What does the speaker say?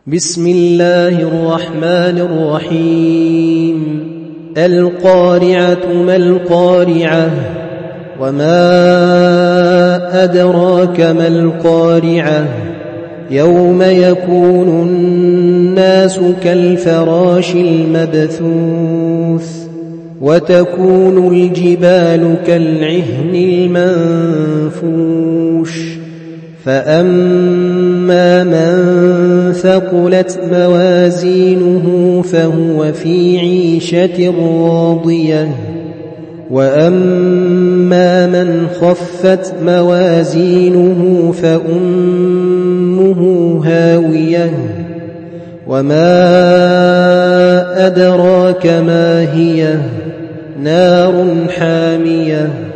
بسم الله الرحمن الرحيم القارعة ما القارعة وما أدراك ما القارعة يوم يكون الناس كالفراش المبثوث وتكون الجبال كالعهن المنفوش فأما من ثقلت موازينه فهو في عيشة راضية وأما من خفت موازينه فأمه هاوية وما أدراك ما هي نار حامية